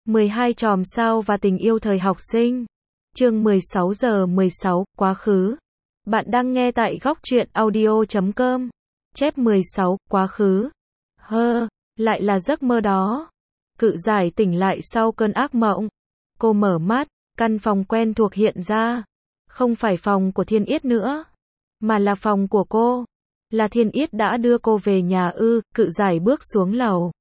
12 chòm sao và tình yêu thời học sinh. Chương 16 giờ 16, quá khứ. Bạn đang nghe tại góc truyện audio.com. Chép 16, quá khứ. Lại là giấc mơ đó. Cự giải tỉnh lại sau cơn ác mộng. Cô mở mắt, căn phòng quen thuộc hiện ra. Không phải phòng của Thiên Yết nữa, mà là phòng của cô. Là Thiên Yết đã đưa cô về nhà ư? Cự giải bước xuống lầu.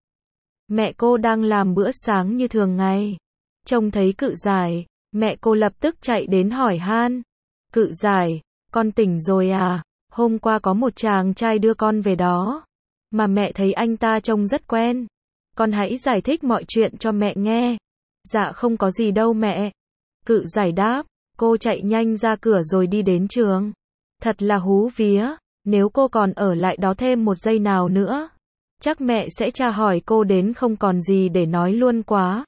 Mẹ cô đang làm bữa sáng như thường ngày. Trông thấy cự giải, mẹ cô lập tức chạy đến hỏi han. Cự giải, con tỉnh rồi à? Hôm qua có một chàng trai đưa con về đó, mà mẹ thấy anh ta trông rất quen. Con hãy giải thích mọi chuyện cho mẹ nghe. Dạ không có gì đâu mẹ. Cự giải đáp. Cô chạy nhanh ra cửa rồi đi đến trường. Thật là hú vía, nếu cô còn ở lại đó thêm một giây nào nữa, chắc mẹ sẽ tra hỏi cô đến không còn gì để nói luôn quá.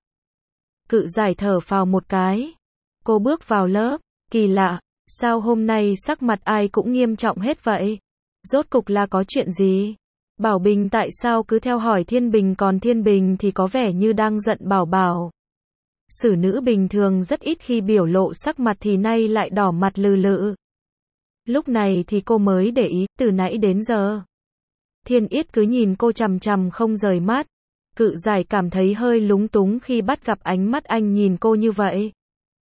Cự giải thở phào một cái. Cô bước vào lớp. Kỳ lạ, sao hôm nay sắc mặt ai cũng nghiêm trọng hết vậy? Rốt cục là có chuyện gì? Bảo Bình tại sao cứ theo hỏi Thiên Bình, còn Thiên Bình thì có vẻ như đang giận Bảo Bảo. Xử nữ bình thường rất ít khi biểu lộ sắc mặt thì nay lại đỏ mặt lừ lự. Lúc này thì cô mới để ý, từ nãy đến giờ Thiên Yết cứ nhìn cô chằm chằm không rời mắt. Cự giải cảm thấy hơi lúng túng khi bắt gặp ánh mắt anh nhìn cô như vậy.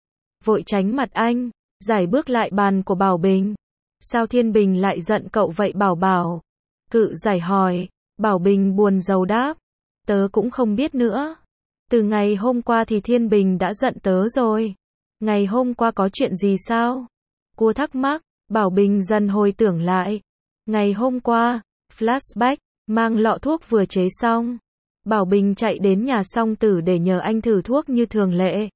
Vội tránh mặt anh, giải bước lại bàn của Bảo Bình. Sao Thiên Bình lại giận cậu vậy Bảo Bảo? Cự giải hỏi. Bảo Bình buồn rầu đáp. Tớ cũng không biết nữa. Từ ngày hôm qua thì Thiên Bình đã giận tớ rồi. Ngày hôm qua có chuyện gì sao? Cô thắc mắc. Bảo Bình dần hồi tưởng lại. Ngày hôm qua, flashback, mang lọ thuốc vừa chế xong. Bảo Bình chạy đến nhà Song Tử để nhờ anh thử thuốc như thường lệ.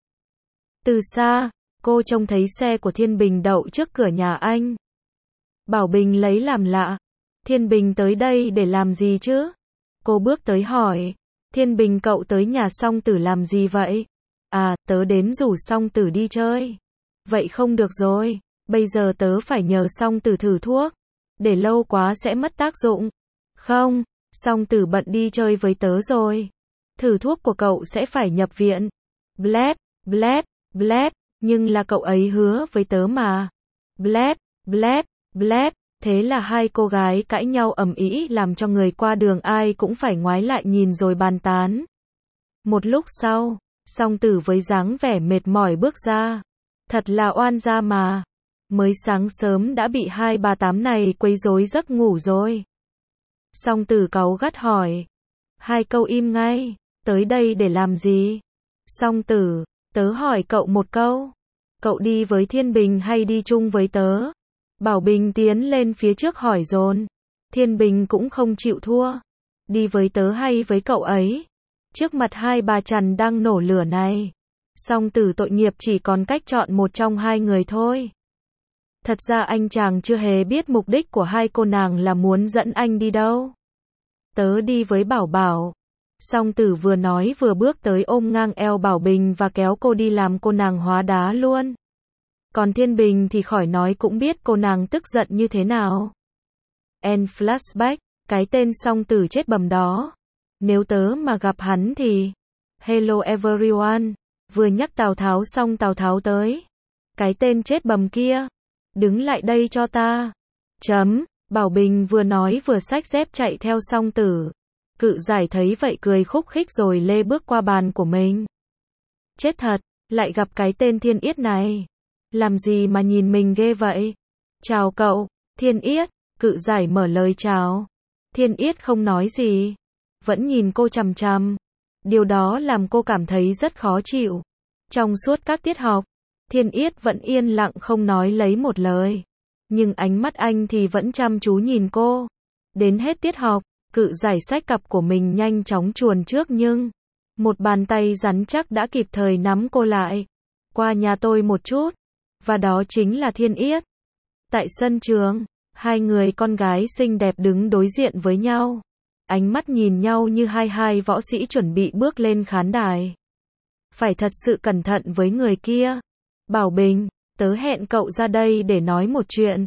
Từ xa, cô trông thấy xe của Thiên Bình đậu trước cửa nhà anh. Bảo Bình lấy làm lạ. Thiên Bình tới đây để làm gì chứ? Cô bước tới hỏi. Thiên Bình, cậu tới nhà Song Tử làm gì vậy? À, tớ đến rủ Song Tử đi chơi. Vậy không được rồi. Bây giờ tớ phải nhờ Song Tử thử thuốc. Để lâu quá sẽ mất tác dụng. Không, Song Tử bận đi chơi với tớ rồi. Thử thuốc của cậu sẽ phải nhập viện. Blep, blep, blep, nhưng là cậu ấy hứa với tớ mà. Blep, blep, blep. Thế là hai cô gái cãi nhau ầm ĩ làm cho người qua đường ai cũng phải ngoái lại nhìn rồi bàn tán. Một lúc sau, Song Tử với dáng vẻ mệt mỏi bước ra. Thật là oan gia mà. Mới sáng sớm đã bị hai bà tám này quấy rối giấc ngủ rồi. Song Tử cáu gắt hỏi. Hai câu im ngay. Tới đây để làm gì? Song Tử, tớ hỏi cậu một câu. Cậu đi với Thiên Bình hay đi chung với tớ? Bảo Bình tiến lên phía trước hỏi dồn. Thiên Bình cũng không chịu thua. Đi với tớ hay với cậu ấy? Trước mặt hai bà Trần đang nổ lửa này, Song Tử tội nghiệp chỉ còn cách chọn một trong hai người thôi. Thật ra anh chàng chưa hề biết mục đích của hai cô nàng là muốn dẫn anh đi đâu. Tớ đi với Bảo Bảo. Song Tử vừa nói vừa bước tới ôm ngang eo Bảo Bình và kéo cô đi làm cô nàng hóa đá luôn. Còn Thiên Bình thì khỏi nói cũng biết cô nàng tức giận như thế nào. End flashback, cái tên Song Tử chết bầm đó. Nếu tớ mà gặp hắn thì... Hello everyone. Vừa nhắc Tào Tháo xong Tào Tháo tới. Cái tên chết bầm kia. Đứng lại đây cho ta. Bảo Bình vừa nói vừa xách dép chạy theo Song Tử. Cự giải thấy vậy cười khúc khích rồi lê bước qua bàn của mình. Chết thật, lại gặp cái tên Thiên Yết này. Làm gì mà nhìn mình ghê vậy? Chào cậu, Thiên Yết. Cự giải mở lời chào. Thiên Yết không nói gì, vẫn nhìn cô chằm chằm. Điều đó làm cô cảm thấy rất khó chịu. Trong suốt các tiết học, Thiên Yết vẫn yên lặng không nói lấy một lời. Nhưng ánh mắt anh thì vẫn chăm chú nhìn cô. Đến hết tiết học, cự giải xách cặp của mình nhanh chóng chuồn trước nhưng một bàn tay rắn chắc đã kịp thời nắm cô lại. Qua nhà tôi một chút. Và đó chính là Thiên Yết. Tại sân trường, hai người con gái xinh đẹp đứng đối diện với nhau. Ánh mắt nhìn nhau như hai võ sĩ chuẩn bị bước lên khán đài. Phải thật sự cẩn thận với người kia. Bảo Bình, tớ hẹn cậu ra đây để nói một chuyện.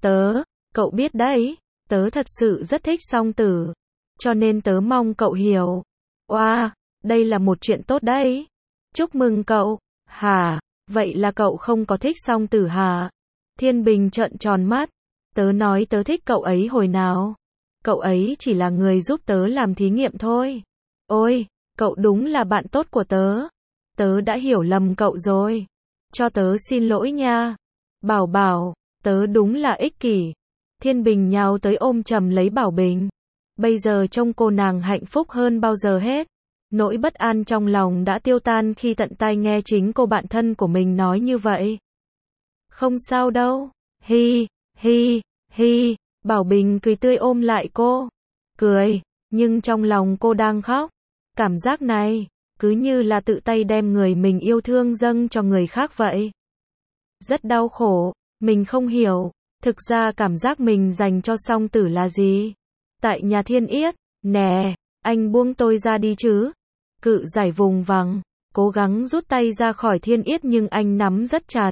Cậu biết đấy, tớ thật sự rất thích Song Tử. Cho nên tớ mong cậu hiểu. Oa, đây là một chuyện tốt đấy. Chúc mừng cậu. Hả? Vậy là cậu không có thích Song Tử hả? Thiên Bình trợn tròn mắt. Tớ nói tớ thích cậu ấy hồi nào? Cậu ấy chỉ là người giúp tớ làm thí nghiệm thôi. Ôi, cậu đúng là bạn tốt của tớ. Tớ đã hiểu lầm cậu rồi. Cho tớ xin lỗi nha. Bảo Bảo, tớ đúng là ích kỷ. Thiên Bình nhào tới ôm chầm lấy Bảo Bình. Bây giờ trông cô nàng hạnh phúc hơn bao giờ hết. Nỗi bất an trong lòng đã tiêu tan khi tận tai nghe chính cô bạn thân của mình nói như vậy. Không sao đâu. Hi, hi, hi. Bảo Bình cười tươi ôm lại cô. Cười, nhưng trong lòng cô đang khóc. Cảm giác này, cứ như là tự tay đem người mình yêu thương dâng cho người khác vậy. Rất đau khổ, mình không hiểu. Thực ra cảm giác mình dành cho Song Tử là gì? Tại nhà Thiên Yết, nè, anh buông tôi ra đi chứ. Cự giải vùng vằng, cố gắng rút tay ra khỏi Thiên Yết nhưng anh nắm rất chặt.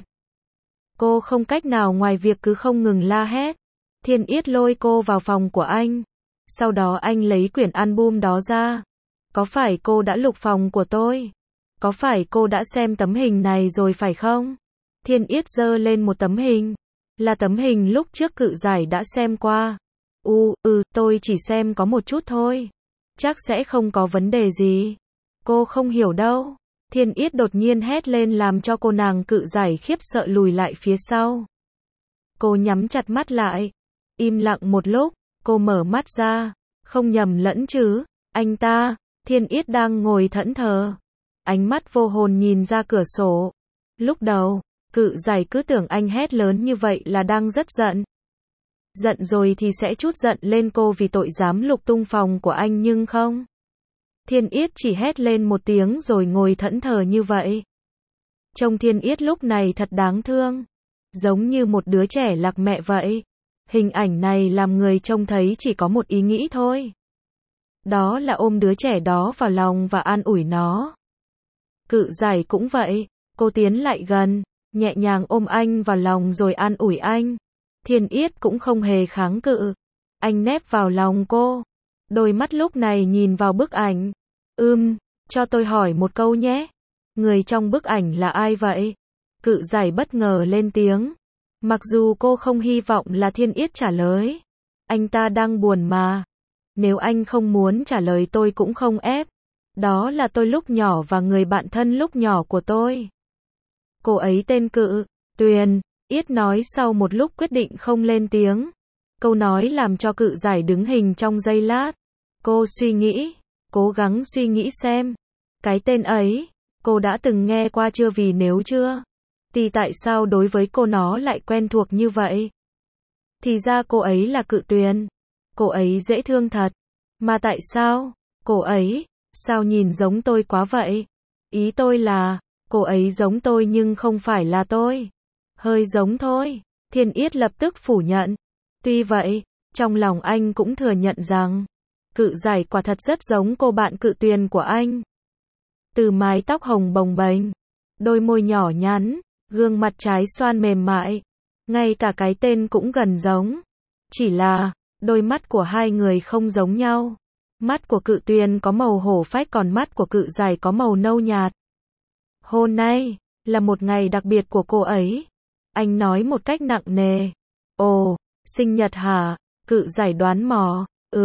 Cô không cách nào ngoài việc cứ không ngừng la hét. Thiên Yết lôi cô vào phòng của anh. Sau đó anh lấy quyển album đó ra. Có phải cô đã lục phòng của tôi? Có phải cô đã xem tấm hình này rồi phải không? Thiên Yết giơ lên một tấm hình. Là tấm hình lúc trước Cự giải đã xem qua. Tôi chỉ xem có một chút thôi. Chắc sẽ không có vấn đề gì. Cô không hiểu đâu. Thiên Yết đột nhiên hét lên làm cho cô nàng Cự giải khiếp sợ lùi lại phía sau. Cô nhắm chặt mắt lại. Im lặng một lúc, cô mở mắt ra. Không nhầm lẫn chứ, anh ta, Thiên Yết đang ngồi thẫn thờ. Ánh mắt vô hồn nhìn ra cửa sổ. Lúc đầu, Cự giải cứ tưởng anh hét lớn như vậy là đang rất giận. Giận rồi thì sẽ trút giận lên cô vì tội dám lục tung phòng của anh nhưng không. Thiên Yết chỉ hét lên một tiếng rồi ngồi thẫn thờ như vậy. Trông Thiên Yết lúc này thật đáng thương. Giống như một đứa trẻ lạc mẹ vậy. Hình ảnh này làm người trông thấy chỉ có một ý nghĩ thôi. Đó là ôm đứa trẻ đó vào lòng và an ủi nó. Cự giải cũng vậy. Cô tiến lại gần, nhẹ nhàng ôm anh vào lòng rồi an ủi anh. Thiên Yết cũng không hề kháng cự. Anh nép vào lòng cô. Đôi mắt lúc này nhìn vào bức ảnh. Cho tôi hỏi một câu nhé. Người trong bức ảnh là ai vậy? Cự giải bất ngờ lên tiếng. Mặc dù cô không hy vọng là Thiên Yết trả lời. Anh ta đang buồn mà. Nếu anh không muốn trả lời tôi cũng không ép. Đó là tôi lúc nhỏ và người bạn thân lúc nhỏ của tôi. Cô ấy tên Cự Tuyền. Yết nói sau một lúc quyết định không lên tiếng. Câu nói làm cho Cự giải đứng hình trong giây lát. Cô suy nghĩ, cố gắng suy nghĩ xem. Cái tên ấy, cô đã từng nghe qua chưa vì nếu chưa, thì tại sao đối với cô nó lại quen thuộc như vậy? Thì ra cô ấy là Cự Tuyền. Cô ấy dễ thương thật. Mà tại sao? Cô ấy, sao nhìn giống tôi quá vậy? Ý tôi là, cô ấy giống tôi nhưng không phải là tôi. Hơi giống thôi. Thiên Yết lập tức phủ nhận. Tuy vậy, trong lòng anh cũng thừa nhận rằng, Cự giải quả thật rất giống cô bạn Cự Tuyền của anh. Từ mái tóc hồng bồng bềnh, đôi môi nhỏ nhắn, gương mặt trái xoan mềm mại, ngay cả cái tên cũng gần giống. Chỉ là, đôi mắt của hai người không giống nhau. Mắt của Cự Tuyền có màu hổ phách còn mắt của Cự giải có màu nâu nhạt. Hôm nay, là một ngày đặc biệt của cô ấy. Anh nói một cách nặng nề. Ồ, sinh nhật hả? Cự giải đoán mò.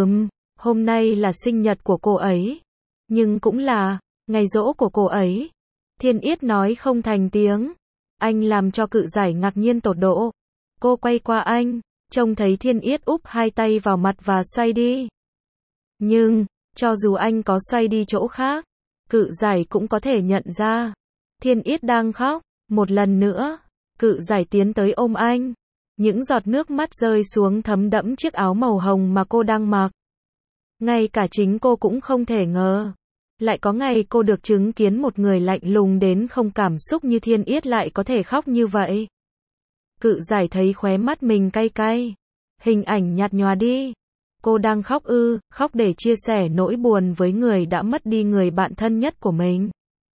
Hôm nay là sinh nhật của cô ấy. Nhưng cũng là ngày giỗ của cô ấy. Thiên Yết nói không thành tiếng. Anh làm cho Cự giải ngạc nhiên tột độ. Cô quay qua anh, trông thấy Thiên Yết úp hai tay vào mặt và xoay đi. Nhưng, cho dù anh có xoay đi chỗ khác, Cự giải cũng có thể nhận ra. Thiên Yết đang khóc. Một lần nữa, Cự giải tiến tới ôm anh. Những giọt nước mắt rơi xuống thấm đẫm chiếc áo màu hồng mà cô đang mặc. Ngay cả chính cô cũng không thể ngờ. Lại có ngày cô được chứng kiến một người lạnh lùng đến không cảm xúc như Thiên Yết lại có thể khóc như vậy. Cự giải thấy khóe mắt mình cay cay. Hình ảnh nhạt nhòa đi. Cô đang khóc khóc để chia sẻ nỗi buồn với người đã mất đi người bạn thân nhất của mình.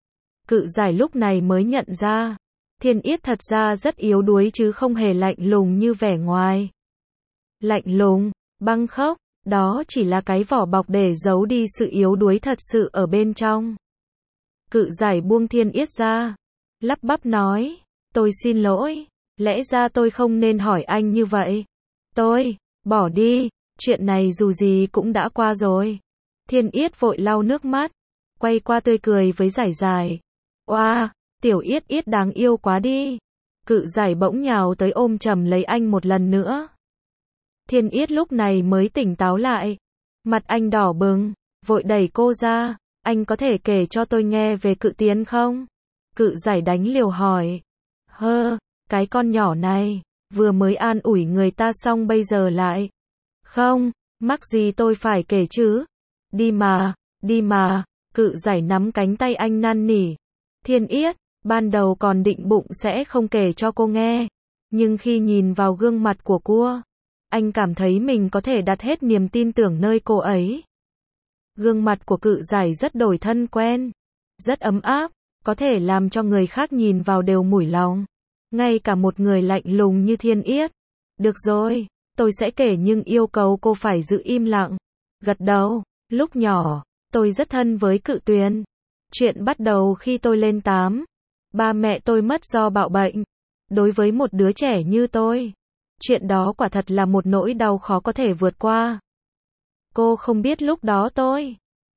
Cự giải lúc này mới nhận ra. Thiên Yết thật ra rất yếu đuối chứ không hề lạnh lùng như vẻ ngoài. Lạnh lùng, băng khốc, đó chỉ là cái vỏ bọc để giấu đi sự yếu đuối thật sự ở bên trong. Cự giải buông Thiên Yết ra, lắp bắp nói, tôi xin lỗi, lẽ ra tôi không nên hỏi anh như vậy. Bỏ đi, chuyện này dù gì cũng đã qua rồi. Thiên Yết vội lau nước mắt, quay qua tươi cười với Giải Giải. Oa, tiểu Yết Yết đáng yêu quá đi. Cự giải bỗng nhào tới ôm chầm lấy anh một lần nữa. Thiên Yết lúc này mới tỉnh táo lại. Mặt anh đỏ bừng, vội đẩy cô ra. Anh có thể kể cho tôi nghe về Cự Tiến không? Cự giải đánh liều hỏi. Cái con nhỏ này, vừa mới an ủi người ta xong bây giờ lại. Không, mắc gì tôi phải kể chứ? Đi mà, Cự giải nắm cánh tay anh năn nỉ. Thiên Yết, ban đầu còn định bụng sẽ không kể cho cô nghe. Nhưng khi nhìn vào gương mặt của cô, anh cảm thấy mình có thể đặt hết niềm tin tưởng nơi cô ấy. Gương mặt của Cự giải rất đổi thân quen, rất ấm áp, có thể làm cho người khác nhìn vào đều mủi lòng. Ngay cả một người lạnh lùng như Thiên Yết. Được rồi, tôi sẽ kể nhưng yêu cầu cô phải giữ im lặng. Gật đầu, lúc nhỏ, tôi rất thân với Cự Tuyền. Chuyện bắt đầu khi tôi lên 8. Ba mẹ tôi mất do bạo bệnh. Đối với một đứa trẻ như tôi, chuyện đó quả thật là một nỗi đau khó có thể vượt qua. Cô không biết lúc đó tôi.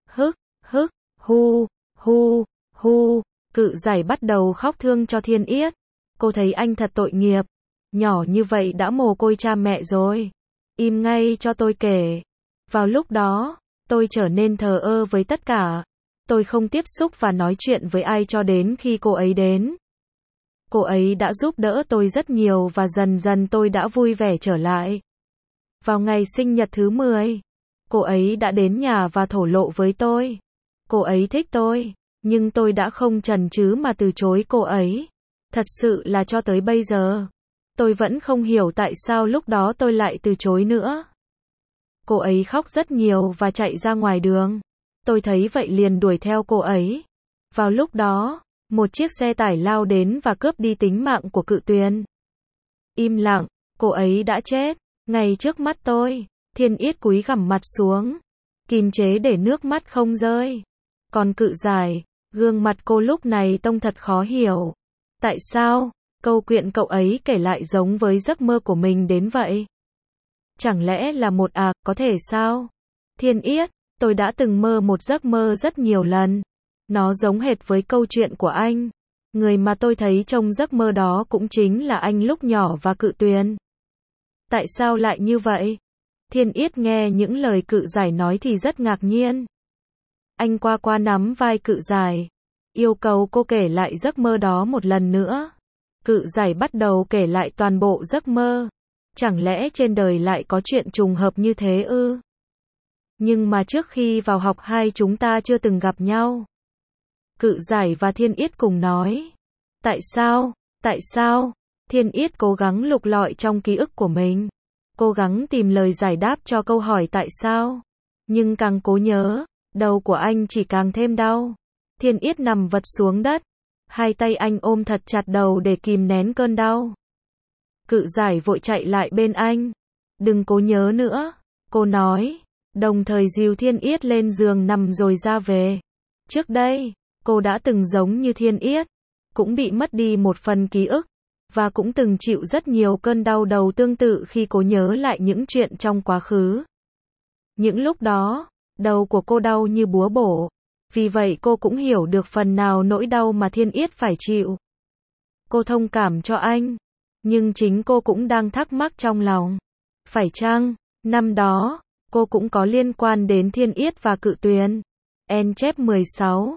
Hu. Cự giải bắt đầu khóc thương cho Thiên Yết. Cô thấy anh thật tội nghiệp. Nhỏ như vậy đã mồ côi cha mẹ rồi. Im ngay cho tôi kể. Vào lúc đó, tôi trở nên thờ ơ với tất cả. Tôi không tiếp xúc và nói chuyện với ai cho đến khi cô ấy đến. Cô ấy đã giúp đỡ tôi rất nhiều và dần dần tôi đã vui vẻ trở lại. Vào ngày sinh nhật thứ 10, cô ấy đã đến nhà và thổ lộ với tôi. Cô ấy thích tôi, nhưng tôi đã không chần chừ mà từ chối cô ấy. Thật sự là cho tới bây giờ, tôi vẫn không hiểu tại sao lúc đó tôi lại từ chối nữa. Cô ấy khóc rất nhiều và chạy ra ngoài đường. Tôi thấy vậy liền đuổi theo cô ấy. Vào lúc đó, một chiếc xe tải lao đến và cướp đi tính mạng của Cự Tuyền. Im lặng, cô ấy đã chết, ngay trước mắt tôi. Thiên Yết cúi gằm mặt xuống, kìm chế để nước mắt không rơi. Còn Cự giải, gương mặt cô lúc này trông thật khó hiểu. Tại sao, câu chuyện cậu ấy kể lại giống với giấc mơ của mình đến vậy? Chẳng lẽ là có thể sao? Thiên Yết, tôi đã từng mơ một giấc mơ rất nhiều lần. Nó giống hệt với câu chuyện của anh. Người mà tôi thấy trong giấc mơ đó cũng chính là anh lúc nhỏ và Cự Tuyền. Tại sao lại như vậy? Thiên Yết nghe những lời Cự giải nói thì rất ngạc nhiên. Anh qua nắm vai Cự giải, yêu cầu cô kể lại giấc mơ đó một lần nữa. Cự giải bắt đầu kể lại toàn bộ giấc mơ. Chẳng lẽ trên đời lại có chuyện trùng hợp như thế ư? Nhưng mà trước khi vào học hai chúng ta chưa từng gặp nhau. Cự giải và Thiên Yết cùng nói. Tại sao? Thiên Yết cố gắng lục lọi trong ký ức của mình. Cố gắng tìm lời giải đáp cho câu hỏi tại sao. Nhưng càng cố nhớ, đầu của anh chỉ càng thêm đau. Thiên Yết nằm vật xuống đất. Hai tay anh ôm thật chặt đầu để kìm nén cơn đau. Cự giải vội chạy lại bên anh. Đừng cố nhớ nữa, cô nói. Đồng thời dìu Thiên Yết lên giường nằm rồi ra về. Trước đây, cô đã từng giống như Thiên Yết. Cũng bị mất đi một phần ký ức. Và cũng từng chịu rất nhiều cơn đau đầu tương tự khi cô nhớ lại những chuyện trong quá khứ. Những lúc đó, đầu của cô đau như búa bổ. Vì vậy cô cũng hiểu được phần nào nỗi đau mà Thiên Yết phải chịu. Cô thông cảm cho anh. Nhưng chính cô cũng đang thắc mắc trong lòng. Phải chăng, năm đó, cô cũng có liên quan đến Thiên Yết và Cự Tuyền? N-16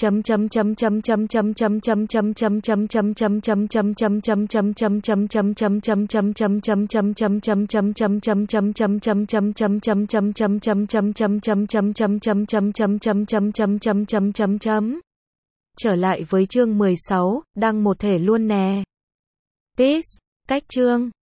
Trở lại với chương 16, đăng một thể luôn nè. Peace, cách chương